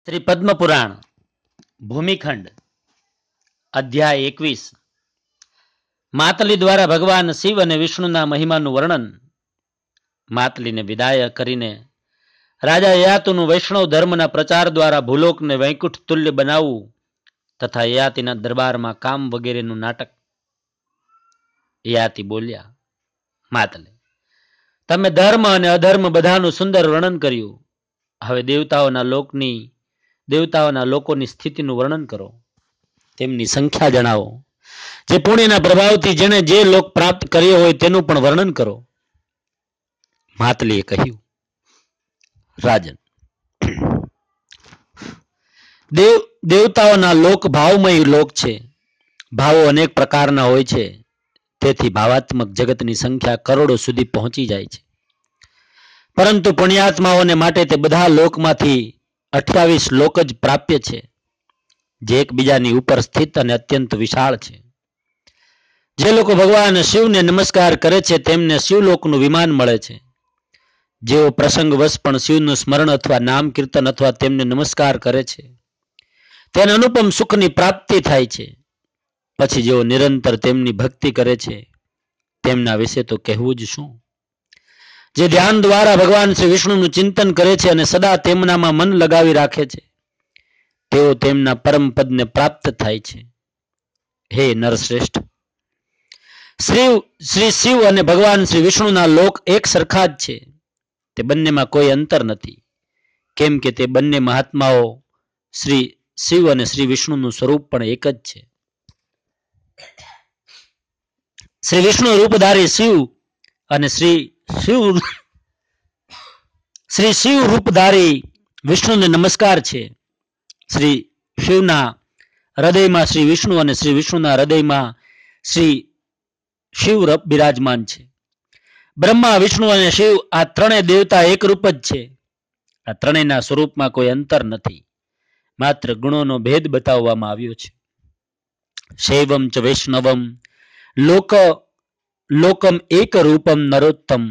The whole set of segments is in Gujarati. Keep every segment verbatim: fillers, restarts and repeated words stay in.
શ્રી પદ્મપુરાણ ભૂમિખંડ અધ્યાય એકવીસ. માતલી દ્વારા ભગવાન શિવ અને વિષ્ણુના મહિમાનું વર્ણન. માતલીને વિદાય કરીને રાજા યયાતિનું વૈષ્ણવ ધર્મના પ્રચાર દ્વારા ભૂલોકને વૈકુંઠ તુલ્ય બનાવવું તથા યયાતિના દરબારમાં કામ વગેરેનું નાટક. યયાતિ બોલ્યા, માતલે, તમે ધર્મ અને અધર્મ બધાનું સુંદર વર્ણન કર્યું. હવે દેવતાઓના લોકની દેવતાઓના લોકોની સ્થિતિનું વર્ણન કરો. તેમની સંખ્યા જણાવો. જે પુણ્યના પ્રભાવથી જેણે જે લોક પ્રાપ્ત કર્યો હોય તેનું પણ વર્ણન કરો. માતલીએ કહ્યું, રાજન, દેવ દેવતાઓના લોક ભાવમય લોક છે. ભાવો અનેક પ્રકારના હોય છે. તેથી ભાવાત્મક જગતની સંખ્યા કરોડો સુધી પહોંચી જાય છે. પરંતુ પુણ્યાત્માઓને માટે તે બધા લોકમાંથી અઠ્યાવીસ લોક જ પ્રાપ્ય છે, જે એકબીજાની ઉપર સ્થિત અને અત્યંત વિશાળ છે. જે લોકો ભગવાન શિવને નમસ્કાર કરે છે તેમને શિવલોકનું વિમાન મળે છે. જેઓ પ્રસંગવશ પણ શિવનું સ્મરણ અથવા નામ કીર્તન અથવા તેમને નમસ્કાર કરે છે તેને અનુપમ સુખની પ્રાપ્તિ થાય છે. પછી જેઓ નિરંતર તેમની ભક્તિ કરે છે તેમના વિશે તો કહેવું જ શું. જે ધ્યાન દ્વારા ભગવાન શ્રી વિષ્ણુનું ચિંતન કરે છે અને સદા તેમનામાં મન લગાવી રાખે છે તેઓ તેમના પરમ પદને પ્રાપ્ત થાય છે. હે નરશ્રેષ્ઠ, શ્રી શ્રી શિવ અને ભગવાન શ્રી વિષ્ણુના લોક એક સરખા જ છે. તે બંનેમાં કોઈ અંતર નથી, કેમ કે તે બંને મહાત્માઓ શ્રી શિવ અને શ્રી વિષ્ણુનું સ્વરૂપ પણ એક જ છે. શ્રી વિષ્ણુ રૂપધારી શિવ અને શ્રી શિવ શ્રી શિવ રૂપધારી વિષ્ણુને નમસ્કાર છે. શ્રી શિવના હૃદયમાં શ્રી વિષ્ણુ અને શ્રી વિષ્ણુના હૃદયમાં શ્રી શિવ બિરાજમાન છે. બ્રહ્મા, વિષ્ણુ અને શિવ આ ત્રણેય દેવતા એકરૂપ જ છે. આ ત્રણેયના સ્વરૂપમાં કોઈ અંતર નથી, માત્ર ગુણોનો ભેદ બતાવવામાં આવ્યો છે. શૈવમ ચ વૈષ્ણવમ લોક લોકમ એક રૂપમ નરોત્તમ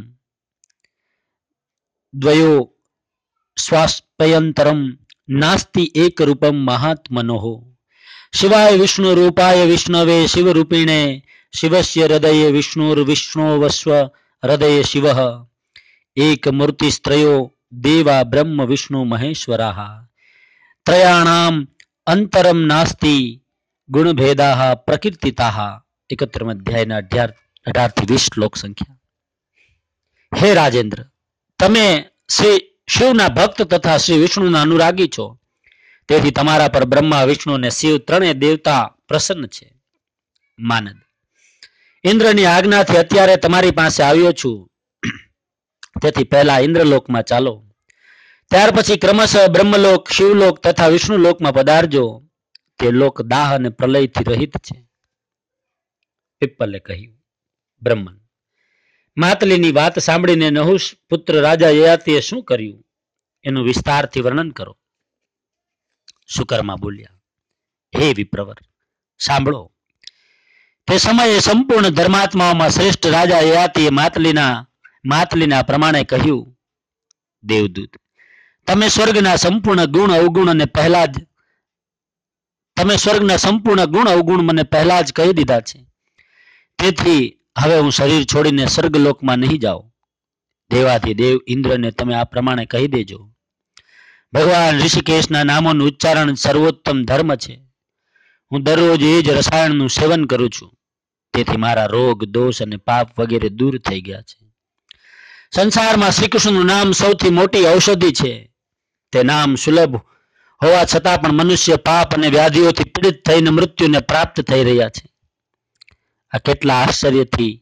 દ્વયો સ્વાસ્પયંતરમ નાસ્તિ એક રૂપમ મહાત્મનોઃ. શિવાય વિષ્ણુ રૂપાય વિષ્ણવે શિવ રૂપિણે શિવસ્ય હૃદયે વિષ્ણુર વિષ્ણોવસ્વ હૃદયે શિવઃ. એક મૂર્તિસ્ત્રયો દેવા બ્રહ્મ વિષ્ણુ મહેશ્વરાઃ. ત્રયાણામ અંતરમ નાસ્તિ ગુણભેદાઃ પ્રકીર્તિતાઃ. એકત્રમ અધ્યાયના અઢાર થી વીસ શ્લોક સંખ્યા. હે રાજેન્દ્ર, તમે શ્રી શિવના ભક્ત તથા શ્રી વિષ્ણુના અનુરાગી છો. તેથી તમારા પર બ્રહ્મા, વિષ્ણુ અને શિવ ત્રણેય દેવતા પ્રસન્ન છે. માનદ, ઇન્દ્રની આજ્ઞાથી અત્યારે તમારી પાસે આવ્યો છું. તેથી પહેલા ઇન્દ્રલોકમાં ચાલો, ત્યાર પછી ક્રમશઃ બ્રહ્મલોક, શિવલોક તથા વિષ્ણુલોકમાં પધારજો. તે લોક દાહ અને પ્રલયથી રહિત છે. પીપલે કહ્યું, બ્રહ્મન, માતલીની વાત સાંભળીને નહુષ પુત્ર રાજા યયાતિએ શું કર્યું એનું વિસ્તારથી વર્ણન કરો. સુકર્મા બોલ્યા, હે વિપ્રવર, સાંભળો. તે સમયે સંપૂર્ણ ધર્માત્માઓમાં શ્રેષ્ઠ રાજા યયાતિએ માતલીના માતલીના પ્રમાણે કહ્યું, દેવદૂત, તમે સ્વર્ગના સંપૂર્ણ ગુણ અવગુણ અને પહેલા જ તમે સ્વર્ગના સંપૂર્ણ ગુણ અવગુણ મને પહેલા જ કહી દીધા છે. તેથી હવે હું શરીર છોડીને સ્વર્ગલોકમાં નહીં જાઉં. દેવાથી દેવ ઇન્દ્રને તમે આ પ્રમાણે કહી દેજો, ભગવાન ઋષિકેશના નામોનું ઉચ્ચારણ સર્વોત્તમ ધર્મ છે. હું દરરોજ એ જ રસાયણનું સેવન કરું છું. તેથી મારા રોગ, દોષ અને પાપ વગેરે દૂર થઈ ગયા છે. સંસારમાં શ્રી કૃષ્ણનું નામ સૌથી મોટી ઔષધિ છે. તે નામ સુલભ હોવા છતાં પણ મનુષ્ય પાપ અને વ્યાધિઓથી પીડિત થઈને મૃત્યુને પ્રાપ્ત થઈ રહ્યા છે. આ કેટલા આશ્ચર્યથી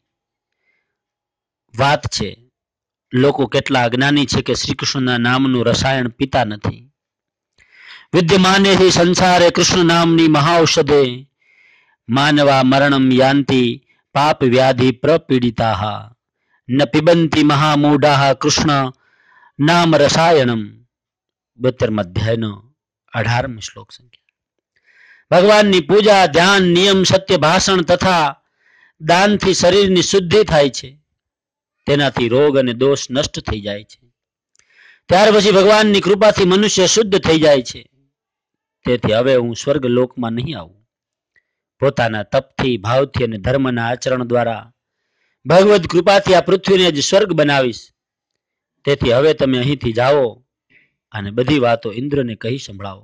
વાત છે. લોકો કેટલા અજ્ઞાની છે કે શ્રી કૃષ્ણના નામનું રસાયણ પીતા નથી. વિદ્યમાને હિ સંસારે કૃષ્ણ નામની મહાઔષધે માનવા મરણમ યાંતિ પાપ વ્યાધિ પ્રપીડિતાઃ ન પિબંતિ મહામૂઢાઃ કૃષ્ણ નામ રસાયણમ. બોતેરમ અધ્યાયનો અઢારમી શ્લોક સંખ્યા. ભગવાનની પૂજા, ધ્યાન, નિયમ, સત્ય ભાષણ તથા દાનથી શરીરની શુદ્ધિ થાય છે. તેનાથી રોગ અને દોષ નષ્ટ થઈ જાય છે. ત્યાર પછી ભગવાનની કૃપાથી મનુષ્ય શુદ્ધ થઈ જાય છે. તેથી હવે હું સ્વર્ગ લોકમાં નહીં આવું. પોતાના તપથી, ભાવથી અને ધર્મના આચરણ દ્વારા ભગવદ કૃપાથી આ પૃથ્વીને જ સ્વર્ગ બનાવીશ. તેથી હવે તમે અહીંથી જાઓ અને બધી વાતો ઇન્દ્રને કહી સંભળાવો.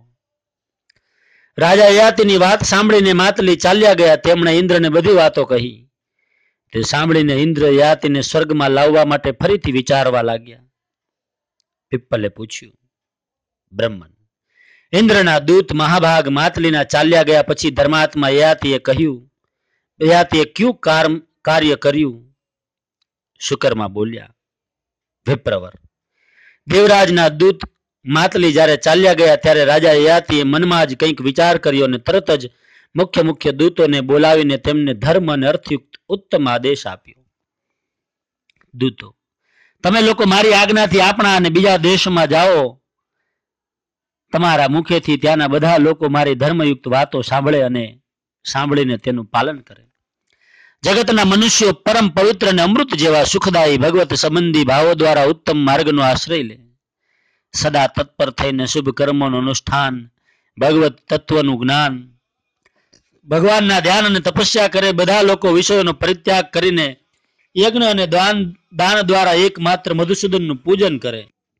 રાજા યયાતિની વાત સાંભળીને માતલી ચાલ્યા ગયા. તેમણે ઇન્દ્રને બધી વાતો કહી. તે સાંભળીને ઇન્દ્ર યયાતિને સ્વર્ગમાં લાવવા માટે ફરીથી વિચારવા લાગ્યા. પીપલે પૂછ્યું, બ્રહ્મન, ઇન્દ્રના દૂત મહાભાગ માતલીના ચાલ્યા ગયા પછી ધર્માત્મા યયાતિએ કહ્યું, યયાતિએ ક્યું કાર્ય કર્યું? શુકર્મા બોલ્યા, વિપ્રવર, દેવરાજના દૂત માતલી જ્યારે ચાલ્યા ગયા ત્યારે રાજા યયાતિએ મનમાં જ કંઈક વિચાર કર્યો અને તરત જ મુખ્ય મુખ્ય દૂતોને બોલાવીને તેમને ધર્મ અને અર્થયુક્ત ઉત્તમ આદેશ આપ્યો. દૂતો, તમે લોકો મારી આજ્ઞાથી આપણા અને બીજા દેશમાં જાઓ. તમારા મુખેથી ત્યાંના બધા લોકો મારી ધર્મયુક્ત વાતો સાંભળે અને સાંભળીને તેનું પાલન કરે. જગતના મનુષ્યો પરમ પવિત્ર અને અમૃત જેવા સુખદાયી ભગવત સંબંધી ભાવો દ્વારા ઉત્તમ માર્ગનો આશ્રય લે. સદા તત્પર થઈને શુભ કર્મોનું અનુષ્ઠાન, ભગવત તત્વનું જ્ઞાન, ભગવાનના ધ્યાન અને તપસ્યા કરે. બધા લોકો વિષયોનો પરિત્યાગ કરીને યજ્ઞ અને દાન દાન દ્વારા એકમાત્ર મધુસૂદનનું પૂજન કરે.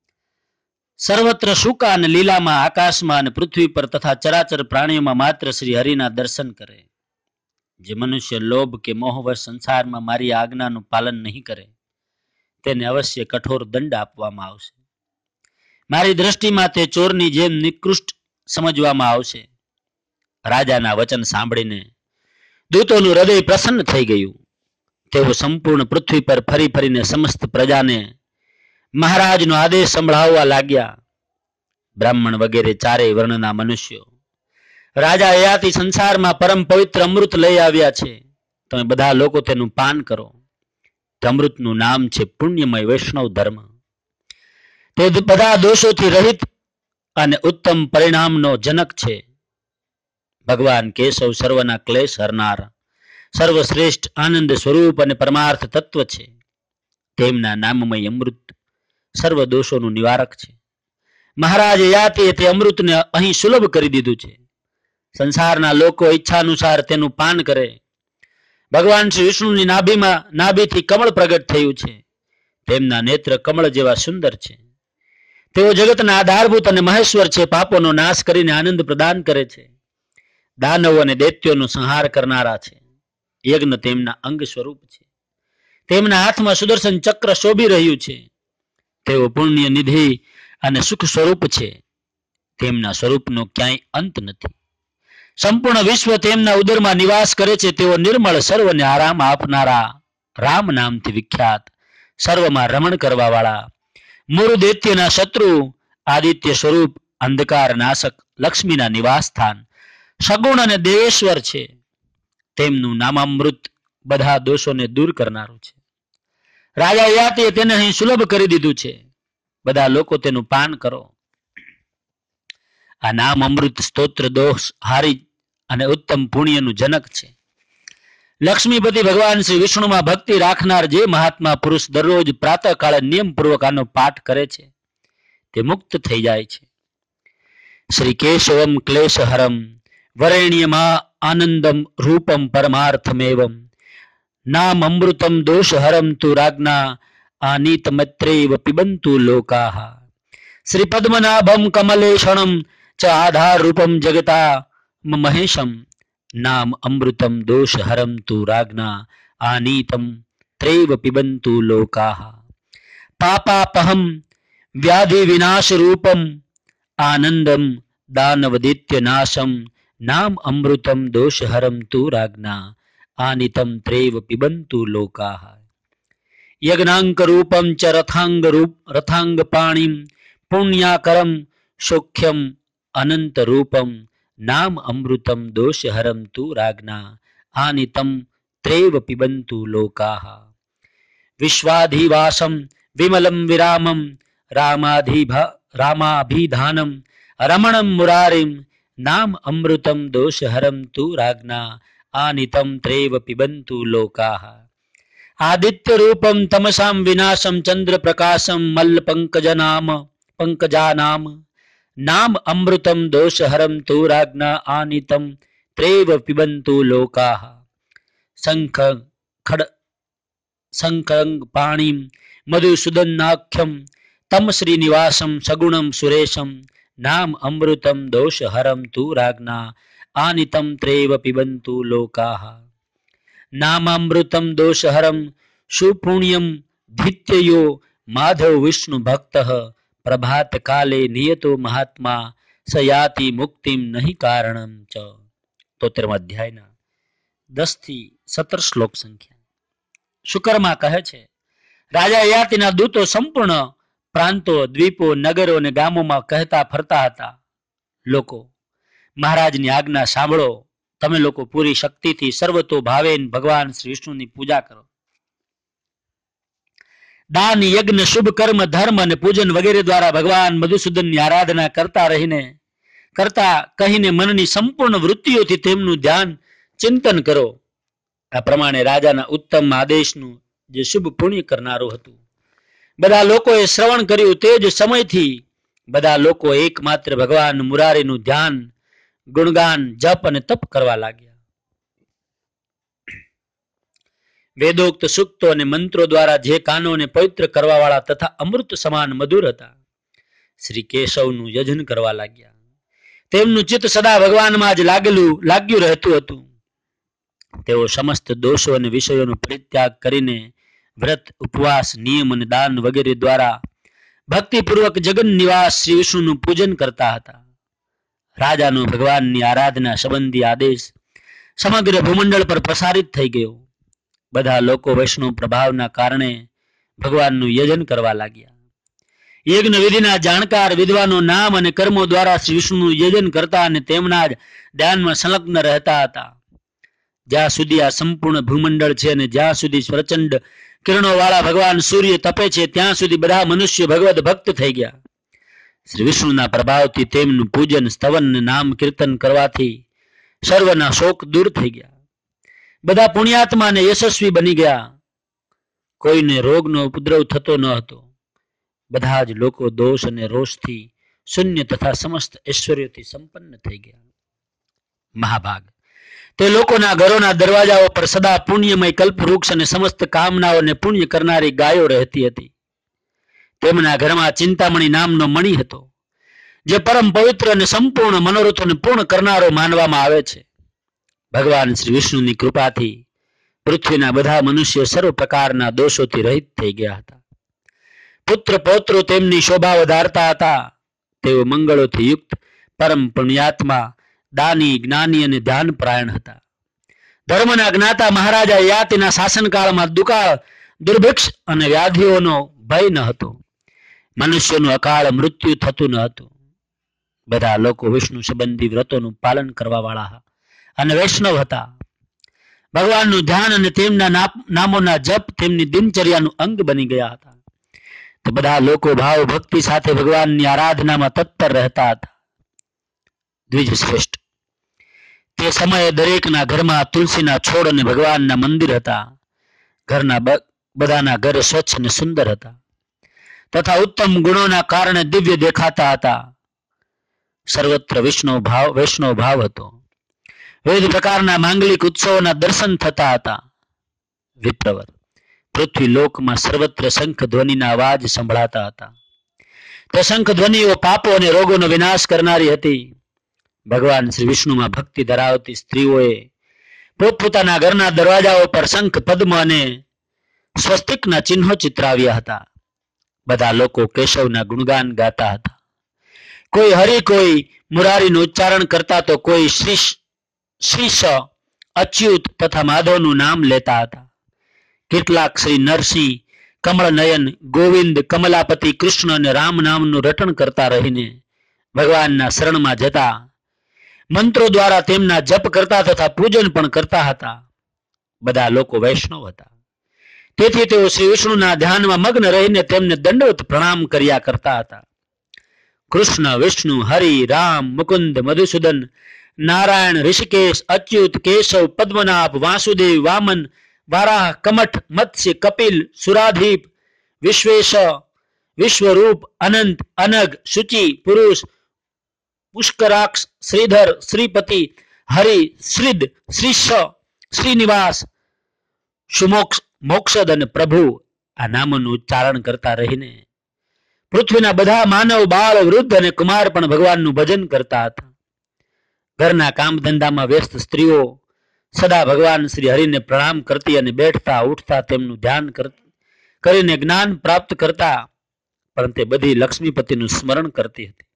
સર્વત્ર સુકા અને લીલામાં, આકાશમાં અને પૃથ્વી પર તથા ચરાચર પ્રાણીઓમાં માત્ર શ્રી હરિના દર્શન કરે. જે મનુષ્ય લોભ કે મોહવશ સંસારમાં મારી આજ્ઞાનું પાલન નહીં કરે તેને અવશ્ય કઠોર દંડ આપવામાં આવશે. મારી દ્રષ્ટિમાં તે ચોરની જેમ નિકૃષ્ટ સમજવામાં આવશે. રાજાના વચન સાંભળીને દૂતોનું હૃદય પ્રસન્ન થઈ ગયું. તેઓ સંપૂર્ણ પૃથ્વી પર ફરી ફરીને સમસ્ત પ્રજાને મહારાજનો આદેશ સંભળાવવા લાગ્યા. બ્રાહ્મણ વગેરે ચારેય વર્ણના મનુષ્યો રાજા યયાતિ સંસારમાં પરમ પવિત્ર અમૃત લઈ આવ્યા છે. તમે બધા લોકો તેનું પાન કરો. તે અમૃતનું નામ છે પુણ્યમય વૈષ્ણવ ધર્મ. તે બધા દોષોથી રહિત અને ઉત્તમ પરિણામનો જનક છે. ભગવાન કેશવ સર્વના ક્લેશ હરનાર, સર્વશ્રેષ્ઠ આનંદ સ્વરૂપ અને પરમાર્થ તત્વ છે. તેમના નામમય અમૃત સર્વ દોષોનું નિવારક છે. મહારાજ યયાતિએ તે અમૃતને અહીં સુલભ કરી દીધું છે. સંસારના લોકો ઈચ્છાનુસાર તેનું પાન કરે. ભગવાન શ્રી વિષ્ણુની નાભીમાં નાભીથી કમળ પ્રગટ થયું છે. તેમના નેત્ર કમળ જેવા સુંદર છે. તેઓ જગતના આધારભૂત અને મહેશ્વર છે. પાપોનો નાશ કરીને આનંદ પ્રદાન કરે છે. દાનવો અને દૈત્યોનો સંહાર કરનારા છે. યજ્ઞ તેમના અંગ સ્વરૂપ છે. તેમના હાથમાં સુદર્શન ચક્ર શોભી રહ્યું છે. તેઓ પુણ્ય નિધિ અને સુખ સ્વરૂપ છે. તેમના સ્વરૂપનો ક્યાંય અંત નથી. સંપૂર્ણ વિશ્વ તેમના ઉદરમાં નિવાસ કરે છે. તેઓ નિર્મળ, સર્વને આરામ આપનારા, રામ નામથી વિખ્યાત, સર્વમાં રમણ કરવા વાળા, મૂળ દૈત્યના શત્રુ, આદિત્ય સ્વરૂપ, અંધકાર નાશક, લક્ષ્મીના નિવાસ સ્થાન, સગુણ અને દેવેશ્વર છે. તેમનું નામામૃત બધા દોષોને દૂર કરનારું છે. રાજા યયાતિએ તેને અહીં સુલભ કરી દીધું છે. બધા લોકો તેનું પાન કરો. આ નામ અમૃત સ્તોત્ર દોષ હારી અને ઉત્તમ પુણ્યનું જનક છે. લક્ષ્મીપતિ ભગવાન શ્રી વિષ્ણુમાં ભક્તિ રાખનાર જે મહાત્મા પુરુષ દરરોજ પ્રાતઃકાળે નિયમપૂર્વક આનો પાઠ કરે છે તે મુક્ત થઈ જાય છે. શ્રી કેશવમ ક્લેશહરમ વરેણ્યમાં આનંદમ રૂપમ પરમાર્થમેવમ નામ અમૃતમ દોષહરમ તુ રાજ્ઞા આનીતમત્રૈવ પિબંતુ લોકાહ શ્રી પદ્મનાભમ કમલેશણમ ચ આધાર રૂપમ જગતા મહેશમ નામ અમૃતમ દોષહરમ તુ રાજ્ઞા આનીતમ ત્રૈવ પિબંતુ લોકાહ પાપાપહમ વ્યાધિ વિનાશ રૂપમ આનંદમ દાનવદિત્ય નાશમ નામ અમૃતમ દોષહરમ તુ રાજ્ઞા આનિતમ ત્રૈવ પિબંતુ લોકાહ યજ્ઞાંક રૂપમ ચ રથાંગ રૂપ રથાંગ પાણીમ પુણ્યાકરમ સૌખ્યમ અનંત રૂપમ નામ અમૃતમ દોષહરમ તુ રાજ્ઞા આનિતમ ત્રૈવ પિબંતુ લોકાહ વિશ્વાધિવાસમ વિમલમ વિરામમ રામાધિભા રામાભિધાનમ રમણમ મુરારિમ નામ અમૃતમ દોષહરમ તુ રાજ્ઞા આનિતમ ત્રૈવ પિબંતુ લોકાહ આદિત્ય રૂપમ તમસામ વિનાશમ ચંદ્ર પ્રકાશમ મલ્લ પંકજનામ પંકજાનામ નામ અમૃતમ દોષહરમ તુ રાજ્ઞા આનિતમ ત્રેવ પિબંતુ લોકાહ શંખ ખડ શંખં પાણીમ મધુસૂદનાખ્યમ તમ શ્રીનિવાસમ સગુણમ સુરેશમ નામ અમૃતમ દોષહરમ તુ રાજ્ઞા આનિતમ ત્રેવ પિબંતુ લોકાહ નામામૃતમ દોષહરમ સુપુણ્યમ ધિત્યયો માધવ વિષ્ણુ ભક્ત પ્રભાત કાલે નિયતો મહાત્મા સયાતિ મુક્તિમ નહીં કારણમ ચ. તોતેરમા અધ્યાયના દસ થી સત્તર શ્લોક સંખ્યા. શુકરમાં કહે છે, રાજા યયાતિના દૂતો સંપૂર્ણ પ્રાંતો, દ્વીપો, નગરો અને ગામોમાં કહેતા ફરતા હતા, લોકો મહારાજની આજ્ઞા સાંભળો, તમે લોકો પૂરી શક્તિથી સર્વતો ભાવેન ભગવાન શ્રી વિષ્ણુની પૂજા કરો. દાન, યજ્ઞ, શુભ કર્મ, ધર્મ અને પૂજન વગેરે દ્વારા ભગવાન મધુસૂદનની આરાધના કરતા રહીને કરતા કહીને મનની સંપૂર્ણ વૃત્તિઓથી તેમનું ધ્યાન ચિંતન કરો. આ પ્રમાણે રાજાના ઉત્તમ આદેશનું જે શુભ પુણ્ય કરનારું હતું, બધા લોકોએ શ્રવણ કર્યું. તે જ સમયથી બધા લોકો એકમાત્ર ભગવાન મુરારીનું ધ્યાન, ગુણગાન, જપ અને તપ કરવા લાગ્યા. વેદોક્ત સૂક્તો અને મંત્રો દ્વારા જે કાનોને પવિત્ર કરવા વાળા તથા અમૃત સમાન મધુર હતા, શ્રી કેશવનું યજન કરવા લાગ્યા. તેમનું ચિત્ત સદા ભગવાનમાં જ લાગેલું લાગ્યું રહેતું હતું. તેઓ સમસ્ત દોષો અને વિષયોનો પરિત્યાગ કરીને વ્રત, ઉપવાસ, નિયમ અને દાન વગેરે દ્વારા ભક્તિપૂર્વક જગન નિવાસ શ્રી વિષ્ણુનું પૂજન કરતા હતા. રાજાનો ભગવાનની આરાધના સંબંધી આદેશ સમગ્ર ભૂમંડળ પર પ્રસારિત થઈ ગયો. બધા લોકો વૈષ્ણવ પ્રભાવના કારણે ભગવાનનું યજન કરવા લાગ્યા. યજ્ઞ વિધિના જાણકાર વિદ્વાનો નામ અને કર્મો દ્વારા શ્રી વિષ્ણુનું યજન કરતા અને તેમના જ ધ્યાનમાં સંલગ્ન રહેતા હતા. જ્યાં સુધી આ સંપૂર્ણ ભૂમંડળ છે અને જ્યાં સુધી પ્રચંડ કિરણો વાળા ભગવાન સૂર્ય તપે છે, ત્યાં સુધી બધા મનુષ્ય ભગવદ ભક્ત થઈ ગયા. શ્રી વિષ્ણુના પ્રભાવથી તેમનું પૂજન, સ્તવન, નામ કીર્તન કરવાથી સર્વના શોક દૂર થઈ ગયા. બધા પુણ્યાત્મા અને યશસ્વી બની ગયા. કોઈને રોગનો ઉપદ્રવ થતો ન હતો. બધા જ લોકો દોષ અને રોષથી શૂન્ય તથા સમસ્ત ઐશ્વર્યથી સંપન્ન થઈ ગયા. મહાભાગ તે લોકોના ઘરોના દરવાજાઓ પર સદા પુણ્યમય કલ્પવૃક્ષ અને સમસ્ત કામનાઓને પુણ્ય કરનારી ગાયો રહેતી હતી. તેમના ઘરમાં ચિંતામણી નામનો મણિ હતો, જે પરમ પવિત્ર અને સંપૂર્ણ મનોરથોને પૂર્ણ કરનારો માનવામાં આવે છે. ભગવાન શ્રી વિષ્ણુની કૃપાથી પૃથ્વીના બધા મનુષ્યો સર્વ પ્રકારના દોષોથી રહિત થઈ ગયા હતા. પુત્ર પૌત્રો તેમની શોભા વધારતા હતા. તેઓ મંગળોથી યુક્ત પરમ પુણ્યાત્મા, દાની, જ્ઞાની અને ધ્યાન પરાયણ હતા. ધર્મના જ્ઞાતા મહારાજા યયાતિના શાસનકાળમાં દુકાળ, દુર્ભિક્ષ અને વ્યાધિઓનો ભય ન હતો. મનુષ્યનું અકાળ મૃત્યુ થતું ન હતું. બધા લોકો વિષ્ણુ સંબંધી વ્રતોનું પાલન કરવા વાળા અને વૈષ્ણવ હતા. ભગવાનનું ધ્યાન અને તેમના નામોના જપ તેમની દિનચર્યાનું અંગ બની ગયા હતા. તો બધા લોકો ભાવ ભક્તિ સાથે ભગવાનની આરાધનામાં તત્પર રહેતા હતા. દ્વિજ શ્રેષ્ઠ તે સમયે દરેકના ઘરમાં તુલસીના છોડ અને ભગવાનના મંદિર હતા. ઘરના બધાના ઘર સ્વચ્છ અને સુંદર હતા તથા ઉત્તમ ગુણોના કારણે દિવ્ય દેખાતા હતા. સર્વત્ર વિષ્ણુ ભાવ વૈષ્ણવ ભાવ હતો. વિવિધ પ્રકારના માંગલિક ઉત્સવોના દર્શન થતા હતા. વિપ્રવર પૃથ્વી લોકમાં સર્વત્ર શંખ ધ્વનિના અવાજ સંભળાતા હતા. તે શંખ ધ્વનિઓ પાપો અને રોગોનો વિનાશ કરનારી હતી. ભગવાન શ્રી વિષ્ણુમાં ભક્તિ ધરાવતી સ્ત્રીઓએ પોતપોતાના ઘરના દરવાજાઓ પર શંખ, પદ્મ અને સ્વસ્તિકના ચિહ્નો ચિતરાવ્યા હતા. બધા લોકો કેશવના ગુણગાન ગાતા હતા. કોઈ હરિ, કોઈ મુરારીનું ઉચ્ચારણ કરતા તો કોઈ શ્રી શ્રીશ, અચ્યુત તથા માધવનું નામ લેતા હતા. કેટલાક શ્રી નરસિંહ, કમળનયન, ગોવિંદ, કમલાપતિ, કૃષ્ણ અને રામ નામનું રટણ કરતા રહીને ભગવાનના શરણમાં જતા મંત્રો દ્વારા તેમના જપ કરતા તથા પૂજન પણ કરતા હતા. બધા લોકો વૈષ્ણવ હતા. તેથી તેઓ શ્રી વિષ્ણુના ધ્યાનમાં મગ્ન રહીને તેમને દંડવત પ્રણામ કર્યા કરતા હતા. કૃષ્ણ, વિષ્ણુ, હરિ, રામ, મુકુંદ, મધુસૂદન, નારાયણ, ઋષિકેશ, અચ્યુત, કેશવ, પદ્મનાભ, વાસુદેવ, વામન, વારાહ, કમઠ, મત્સ્ય, કપિલ, સુરાધીપ, વિશ્વેશ, વિશ્વરૂપ, અનંત, અનગ, શુચિ, પુરુષ, પુષ્કરાક્ષ, શ્રીધર, શ્રીપતિ, હરિ, શ્રીદ, શ્રીશ, શ્રીનિવાસ, સુમોક્ષ, મોક્ષદ અને પ્રભુ આ નામોનું ઉચ્ચારણ કરતા રહીને પૃથ્વીના બધા માનવ, બાળ, વૃદ્ધ અને કુમાર પણ ભગવાનનું ભજન કરતા હતા. ઘરના કામ ધંધામાં વ્યસ્ત સ્ત્રીઓ સદા ભગવાન શ્રી હરિને પ્રણામ કરતી અને બેઠતા ઉઠતા તેમનું ધ્યાન કરીને જ્ઞાન પ્રાપ્ત કરતા, પરંતુ બધી લક્ષ્મીપતિનું સ્મરણ કરતી હતી.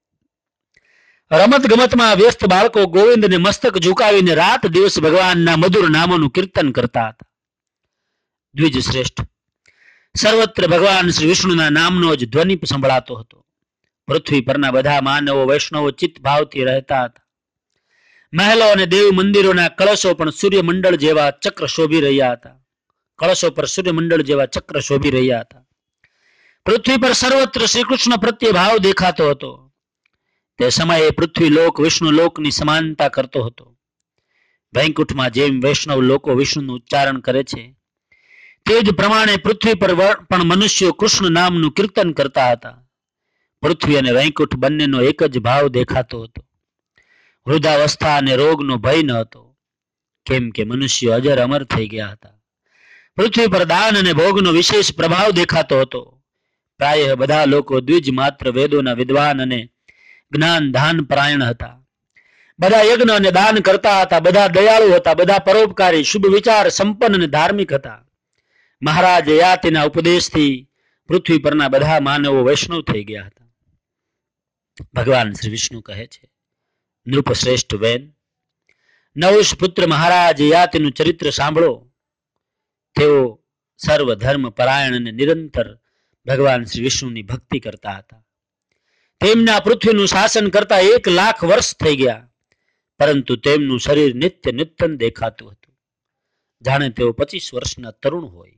રમત ગમતમાં વ્યસ્ત બાળકો ગોવિંદને મસ્તક ઝુકાવીને રાત દિવસ ભગવાનના મધુર નામોનું કીર્તન કરતા હતા. દ્વિજ શ્રેષ્ઠ, સર્વત્ર ભગવાન શ્રી વિષ્ણુના નામનો જ ધ્વનિ સંભળાતો હતો. પૃથ્વી પરના બધા માનવો વૈષ્ણવો ચિત્ત ભાવથી રહેતા હતા. મહેલો અને દેવ મંદિરોના કળશો પણ સૂર્યમંડળ જેવા ચક્ર શોભી રહ્યા હતા. કળશો પર સૂર્યમંડળ જેવા ચક્ર શોભી રહ્યા હતા. પૃથ્વી પર સર્વત્ર શ્રી કૃષ્ણ પ્રત્યે ભાવ દેખાતો હતો. તે સમયે પૃથ્વી લોક વિષ્ણુ લોકની સમાનતા કરતો હતો. વૈકુંઠમાં જેમ વૈષ્ણવ લોકો વિષ્ણુનું ઉચ્ચારણ કરે છે, તે જ પ્રમાણે પૃથ્વી પર પણ મનુષ્યો કૃષ્ણ નામનું કીર્તન કરતા હતા. પૃથ્વી અને વૈકુંઠ બંનેનો એક જ ભાવ દેખાતો હતો. વૃદ્ધાવસ્થા અને રોગનો ભય ન હતો, કેમ કે મનુષ્યો અજર અમર થઈ ગયા હતા. પૃથ્વી પર દાન અને ભોગનો વિશેષ પ્રભાવ દેખાતો હતો. પ્રાય બધા લોકો દ્વિજ માત્ર વેદોના વિદ્વાન અને જ્ઞાન દાન પરાયણ હતા. બધા યજ્ઞ અને દાન કરતા હતા. બધા દયાળુ હતા. બધા પરોપકારી, શુભ વિચાર સંપન્ન અને ધાર્મિક હતા. મહારાજ યયાતિના ઉપદેશથી પૃથ્વી પરના બધા માનવો વૈષ્ણવ થઈ ગયા હતા. ભગવાન શ્રી વિષ્ણુ કહે છે, નૃપ શ્રેષ્ઠ વેન, નવુષ પુત્ર મહારાજ યયાતિનું ચરિત્ર સાંભળો. તેઓ સર્વ ધર્મ પરાયણ અને નિરંતર ભગવાન શ્રી વિષ્ણુની ભક્તિ કરતા હતા. તેમના પૃથ્વીનું શાસન કરતા એક લાખ વર્ષ થઈ ગયા, પરંતુ તેમનું શરીર નિત્ય નૂતન દેખાતું હતું, જાણે તેઓ પચીસ વર્ષના તરુણ હોય.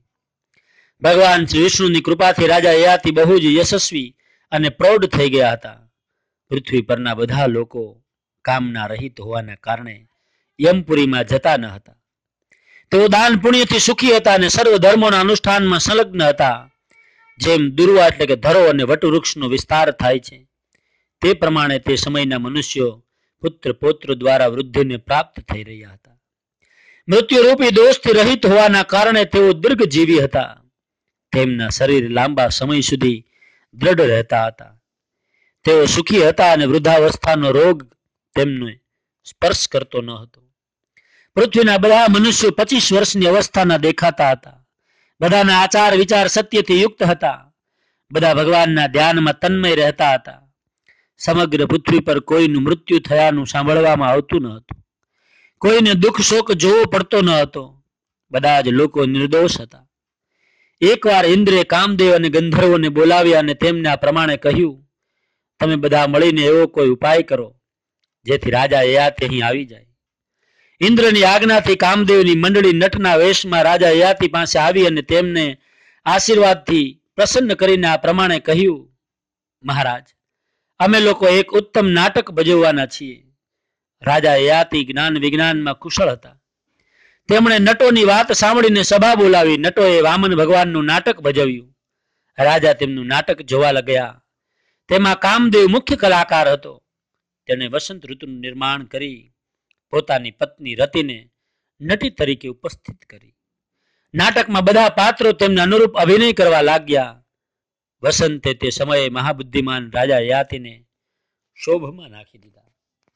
ભગવાન શ્રી વિષ્ણુની કૃપાથી રાજા યયાતિ બહુ જ યશસ્વી અને પ્રૌઢ થઈ ગયા હતા. પૃથ્વી પરના બધા લોકો કામના રહિત હોવાના કારણે યમપુરીમાં જતા ન હતા. તેઓ દાન પુણ્યથી સુખી હતા અને સર્વ ધર્મોના અનુષ્ઠાનમાં સંલગ્ન હતા. જેમ દુર્વા એટલે કે ધરો અને વટવૃક્ષનો વિસ્તાર થાય છે, તે પ્રમાણે તે સમયના મનુષ્યો પુત્ર પૌત્ર દ્વારા વૃદ્ધિને પ્રાપ્ત થઈ રહ્યા હતા. મૃત્યુરૂપી દોષથી રહિત હોવાના કારણે તેઓ દીર્ઘજીવી હતા. તેમના શરીર લાંબા સમય સુધી દ્રઢ રહેતા હતા. તેઓ સુખી હતા અને વૃદ્ધાવસ્થાનો રોગ તેમને સ્પર્શ કરતો ન હતો. પૃથ્વીના બધા મનુષ્યો પચીસ વર્ષની અવસ્થાના દેખાતા હતા. બધાના આચાર વિચાર સત્યથી યુક્ત હતા. બધા ભગવાનના ધ્યાનમાં તન્મય રહેતા હતા. સમગ્ર પૃથ્વી પર કોઈનું મૃત્યુ થયાનું સાંભળવામાં આવતું ન હતું. કોઈને દુઃખ શોક જોવો પડતો ન હતો. બધા જ લોકો નિર્દોષ હતા. એકવાર ઇન્દ્રે કામદેવ અને ગંધર્વોને બોલાવ્યા અને તેમને આ પ્રમાણે કહ્યું, તમે બધા મળીને એવો કોઈ ઉપાય કરો જેથી રાજા યયાતિ અહીં આવી જાય. ઇન્દ્રની આજ્ઞાથી કામદેવની મંડળી નટના વેશમાં રાજા યયાતિ પાસે આવી અને તેમને આશીર્વાદથી પ્રસન્ન કરીને આ પ્રમાણે કહ્યું, મહારાજ, અમે લોકો એક ઉત્તમ નાટક ભજવવાના છીએ. રાજા યયાતિ જ્ઞાન વિજ્ઞાનમાં કુશળ હતા. તેમણે નટોની વાત સાંભળીને સભા બોલાવી. નટોએ વામન ભગવાનનું નાટક ભજવ્યું. રાજા તેમનું નાટક જોવા લાગ્યા. તેમાં કામદેવ મુખ્ય કલાકાર હતો. તેણે વસંત ઋતુનું નિર્માણ કરી પોતાની પત્ની રતિને નટી તરીકે ઉપસ્થિત કરી. નાટકમાં બધા પાત્રો તેમને અનુરૂપ અભિનય કરવા લાગ્યા. વસંતે તે સમયે મહાબુદ્ધિમાન રાજા યયાતિને શોભમાં નાખી દીધા.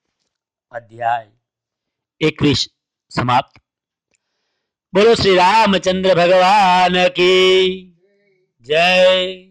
અધ્યાય એકવીસ સમાપ્ત. બોલો શ્રી રામચંદ્ર ભગવાન કી જય.